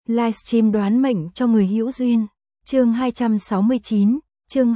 Livestream đoán mệnh cho người hữu duyên. Chương 269, chương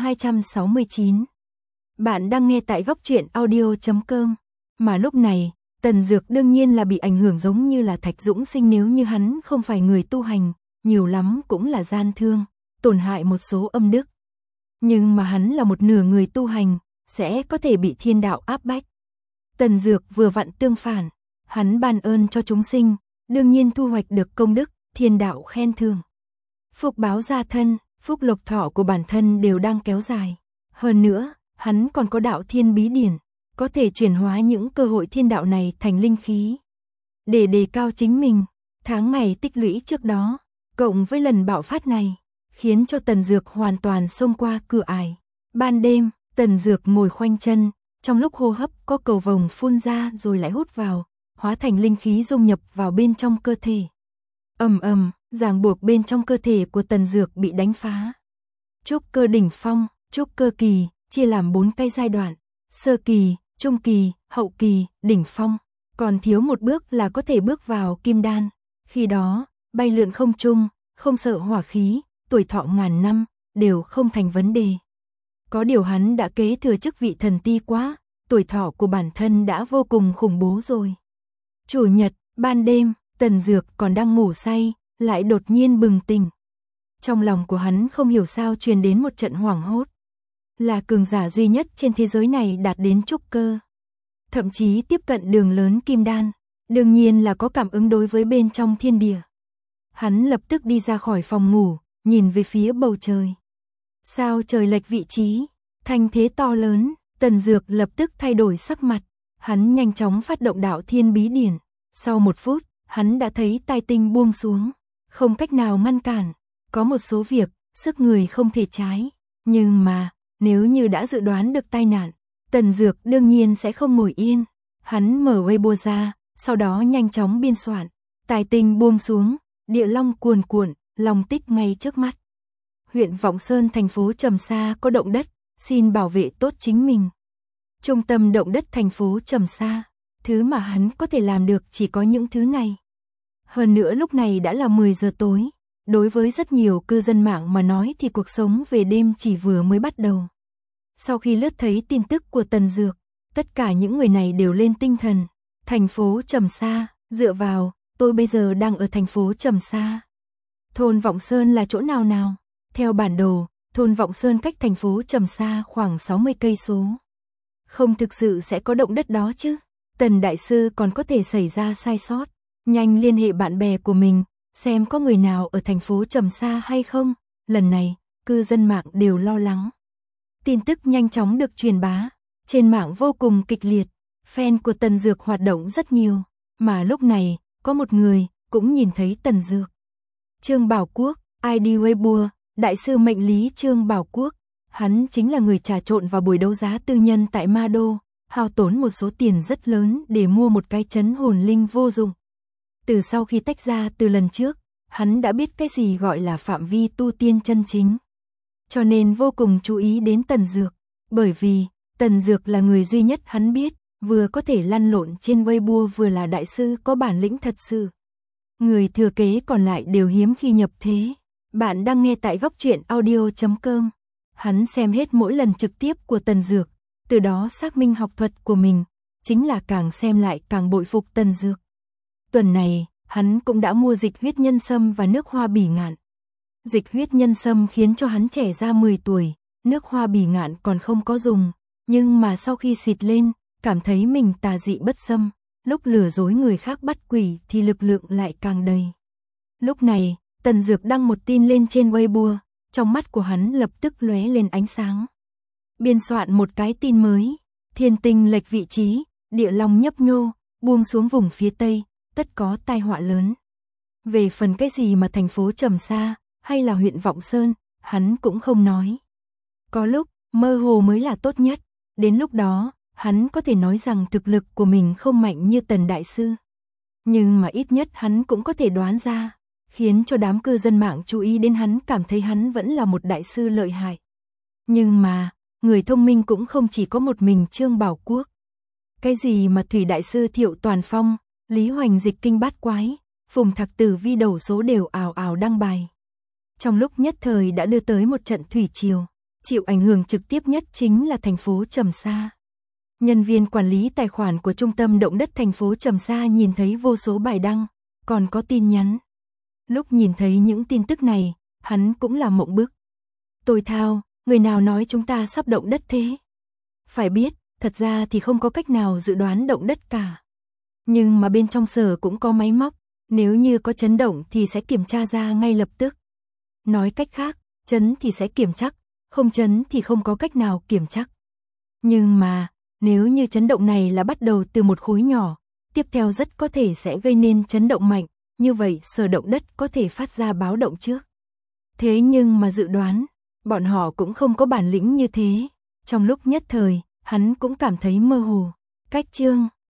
269. Bạn đang nghe tại góc truyện audio.com. Mà lúc này, Tần Dược đương nhiên là bị ảnh hưởng giống như là Thạch Dũng Sinh, nếu như hắn không phải người tu hành, nhiều lắm cũng là gian thương, tổn hại một số âm đức. Nhưng mà hắn là một nửa người tu hành, sẽ có thể bị thiên đạo áp bách. Tần Dược vừa vặn tương phản, hắn ban ơn cho chúng sinh, đương nhiên thu hoạch được công đức, thiên đạo khen thưởng. Phúc báo gia thân, phúc lộc thọ của bản thân đều đang kéo dài. Hơn nữa, hắn còn có đạo thiên bí điển, có thể chuyển hóa những cơ hội thiên đạo này thành linh khí. Để đề cao chính mình, tháng ngày tích lũy trước đó, cộng với lần bạo phát này, khiến cho Tần Dược hoàn toàn xông qua cửa ải. Ban đêm, Tần Dược ngồi khoanh chân, trong lúc hô hấp có cầu vồng phun ra rồi lại hút vào, hóa thành linh khí dung nhập vào bên trong cơ thể. Ầm ầm, ràng buộc bên trong cơ thể của Tần Dược bị đánh phá. Trúc cơ đỉnh phong, trúc cơ kỳ, chia làm 4 cái giai đoạn: sơ kỳ, trung kỳ, hậu kỳ, đỉnh phong. Còn thiếu một bước là có thể bước vào kim đan. Khi đó, bay lượn không trung, không sợ hỏa khí, tuổi thọ ngàn năm, đều không thành vấn đề. Có điều hắn đã kế thừa chức vị thần ti quá, tuổi thọ của bản thân đã vô cùng khủng bố rồi. Chủ nhật, ban đêm, Tần Dược còn đang ngủ say, lại đột nhiên bừng tỉnh. Trong lòng của hắn không hiểu sao truyền đến một trận hoảng hốt. Là cường giả duy nhất trên thế giới này đạt đến trúc cơ, thậm chí tiếp cận đường lớn kim đan, đương nhiên là có cảm ứng đối với bên trong thiên địa. Hắn lập tức đi ra khỏi phòng ngủ, nhìn về phía bầu trời. Sao trời lệch vị trí, thanh thế to lớn, Tần Dược lập tức thay đổi sắc mặt, hắn nhanh chóng phát động đạo thiên bí điển. Sau 1 phút, hắn đã thấy tai tinh buông xuống, không cách nào ngăn cản. Có một số việc, sức người không thể trái, nhưng mà, nếu như đã dự đoán được tai nạn, Tần Dược đương nhiên sẽ không ngồi yên. Hắn mở Weibo ra, sau đó nhanh chóng biên soạn. Tai tinh buông xuống, địa long cuồn cuộn, long tích ngay trước mắt. Huyện Vọng Sơn thành phố Trầm Sa có động đất, xin bảo vệ tốt chính mình. Trung tâm động đất thành phố Trầm Sa, thứ mà hắn có thể làm được chỉ có những thứ này. Hơn nữa lúc này đã là 10 giờ tối, đối với rất nhiều cư dân mạng mà nói thì cuộc sống về đêm chỉ vừa mới bắt đầu. Sau khi lướt thấy tin tức của Tần Dược, tất cả những người này đều lên tinh thần. Thành phố Trầm Sa, dựa vào, tôi bây giờ đang ở thành phố Trầm Sa. Thôn Vọng Sơn là chỗ nào nào? Theo bản đồ, thôn Vọng Sơn cách thành phố Trầm Sa khoảng 60 cây số. Không thực sự sẽ có động đất đó chứ? Tần đại sư còn có thể xảy ra sai sót. Nhanh liên hệ bạn bè của mình, xem có người nào ở thành phố Trầm Sa hay không. Lần này, cư dân mạng đều lo lắng. Tin tức nhanh chóng được truyền bá, trên mạng vô cùng kịch liệt, fan của Tần Dược hoạt động rất nhiều, mà lúc này, có một người cũng nhìn thấy Tần Dược. Trương Bảo Quốc, ID Weibo, đại sư mệnh lý Trương Bảo Quốc, hắn chính là người trà trộn vào buổi đấu giá tư nhân tại Ma Đô, hao tốn một số tiền rất lớn để mua một cái trấn hồn linh vô dụng. Từ sau khi tách ra từ lần trước, hắn đã biết cái gì gọi là phạm vi tu tiên chân chính. Cho nên vô cùng chú ý đến Tần Dược, bởi vì Tần Dược là người duy nhất hắn biết, vừa có thể lăn lộn trên Weibo vừa là đại sư có bản lĩnh thật sự. Người thừa kế còn lại đều hiếm khi nhập thế. Bạn đang nghe tại góc truyện audio.com. Hắn xem hết mỗi lần trực tiếp của Tần Dược, từ đó xác minh học thuật của mình, chính là càng xem lại càng bội phục Tần Dược. Tuần này, hắn cũng đã mua dịch huyết nhân sâm và nước hoa bỉ ngạn. Dịch huyết nhân sâm khiến cho hắn trẻ ra 10 tuổi, nước hoa bỉ ngạn còn không có dùng, nhưng mà sau khi xịt lên, cảm thấy mình tà dị bất xâm, lúc lừa dối người khác bắt quỷ thì lực lượng lại càng đầy. Lúc này, Tần Dược đăng một tin lên trên Weibo, trong mắt của hắn lập tức lóe lên ánh sáng. Biên soạn một cái tin mới, thiên tinh lệch vị trí, địa long nhấp nhô, buông xuống vùng phía tây, tất có tai họa lớn. Về phần cái gì mà thành phố Trầm Sa hay là huyện Vọng Sơn, hắn cũng không nói. Có lúc, mơ hồ mới là tốt nhất, đến lúc đó, hắn có thể nói rằng thực lực của mình không mạnh như Tần đại sư. Nhưng mà ít nhất hắn cũng có thể đoán ra, khiến cho đám cư dân mạng chú ý đến hắn, cảm thấy hắn vẫn là một đại sư lợi hại. Nhưng mà, người thông minh cũng không chỉ có một mình Trương Bảo Quốc. Cái gì mà Thủy đại sư Thiệu Toàn Phong, Lý Hoành dịch kinh bát quái, Phùng Thạc Tử vi đầu số đều ào ào đăng bài. Trong lúc nhất thời đã đưa tới một trận thủy triều, chịu ảnh hưởng trực tiếp nhất chính là thành phố Trầm Sa. Nhân viên quản lý tài khoản của Trung tâm Động đất thành phố Trầm Sa nhìn thấy vô số bài đăng, còn có tin nhắn. Lúc nhìn thấy những tin tức này, hắn cũng là mộng bức. Tôi thao, người nào nói chúng ta sắp động đất thế? Phải biết, thật ra thì không có cách nào dự đoán động đất cả. Nhưng mà bên trong sở cũng có máy móc, nếu như có chấn động thì sẽ kiểm tra ra ngay lập tức. Nói cách khác, chấn thì sẽ kiểm chắc, không chấn thì không có cách nào kiểm chắc. Nhưng mà, nếu như chấn động này là bắt đầu từ một khối nhỏ, tiếp theo rất có thể sẽ gây nên chấn động mạnh, như vậy sở động đất có thể phát ra báo động trước. Thế nhưng mà dự đoán, bọn họ cũng không có bản lĩnh như thế. Trong lúc nhất thời, hắn cũng cảm thấy mơ hồ. Cách chương